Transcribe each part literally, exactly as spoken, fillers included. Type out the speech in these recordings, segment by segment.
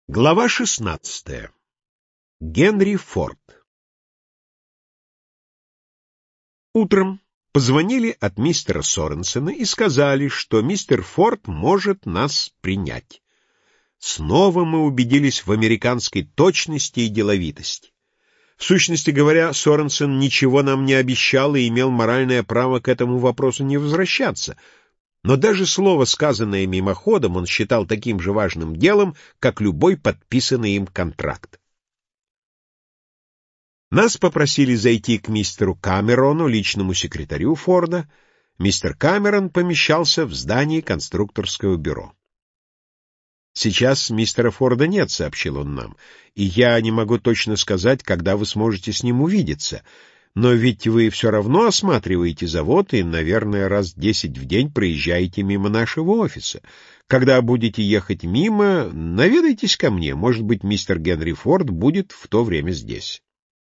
Глава шестнадцатая. Генри Форд. Утром позвонили от мистера Соренсена и сказали, что мистер Форд может нас принять. Снова мы убедились в американской точности и деловитости. В сущности говоря, Соренсен ничего нам не обещал и имел моральное право к этому вопросу не возвращаться. Но даже слово, сказанное мимоходом, он считал таким же важным делом, как любой подписанный им контракт. Нас попросили зайти к мистеру Камерону, личному секретарю Форда. Мистер Камерон помещался в здании конструкторского бюро. «Сейчас мистера Форда нет», — сообщил он нам, — «и я не могу точно сказать, когда вы сможете с ним увидеться. Но ведь вы все равно осматриваете завод и, наверное, раз десять в день проезжаете мимо нашего офиса. Когда будете ехать мимо, наведайтесь ко мне. Может быть, мистер Генри Форд будет в то время здесь».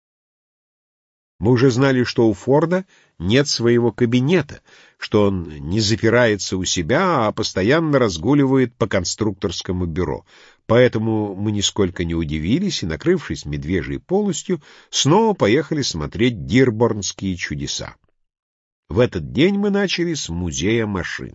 Мы уже знали, что у Форда нет своего кабинета, что он не запирается у себя, а постоянно разгуливает по конструкторскому бюро. Поэтому мы нисколько не удивились и, накрывшись медвежьей полостью, снова поехали смотреть дирборнские чудеса. В этот день мы начали с музея машин.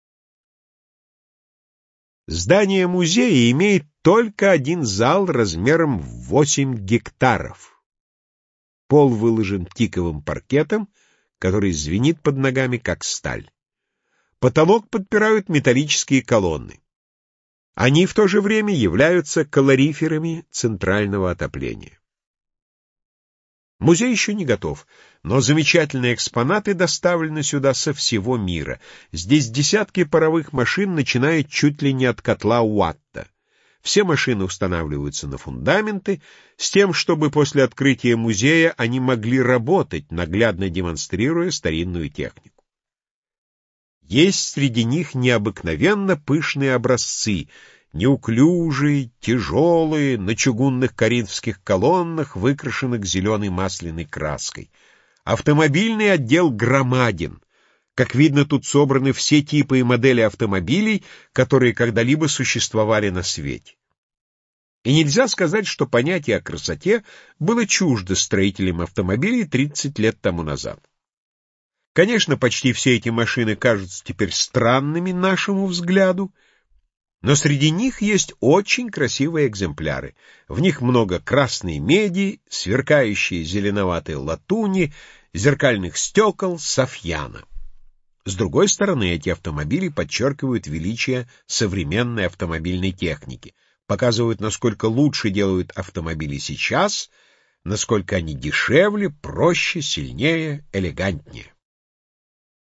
Здание музея имеет только один зал размером в восемь гектаров. Пол выложен тиковым паркетом, который звенит под ногами, как сталь. Потолок подпирают металлические колонны. Они в то же время являются калориферами центрального отопления. Музей еще не готов, но замечательные экспонаты доставлены сюда со всего мира. Здесь десятки паровых машин, начиная чуть ли не от котла Уатта. Все машины устанавливаются на фундаменты, с тем, чтобы после открытия музея они могли работать, наглядно демонстрируя старинную технику. Есть среди них необыкновенно пышные образцы, неуклюжие, тяжелые, на чугунных коринфских колоннах, выкрашенных зеленой масляной краской. Автомобильный отдел громаден. Как видно, тут собраны все типы и модели автомобилей, которые когда-либо существовали на свете. И нельзя сказать, что понятие о красоте было чуждо строителям автомобилей тридцать лет тому назад. Конечно, почти все эти машины кажутся теперь странными нашему взгляду, но среди них есть очень красивые экземпляры. В них много красной меди, сверкающей зеленоватой латуни, зеркальных стекол, софьяна. С другой стороны, эти автомобили подчеркивают величие современной автомобильной техники, показывают, насколько лучше делают автомобили сейчас, насколько они дешевле, проще, сильнее, элегантнее.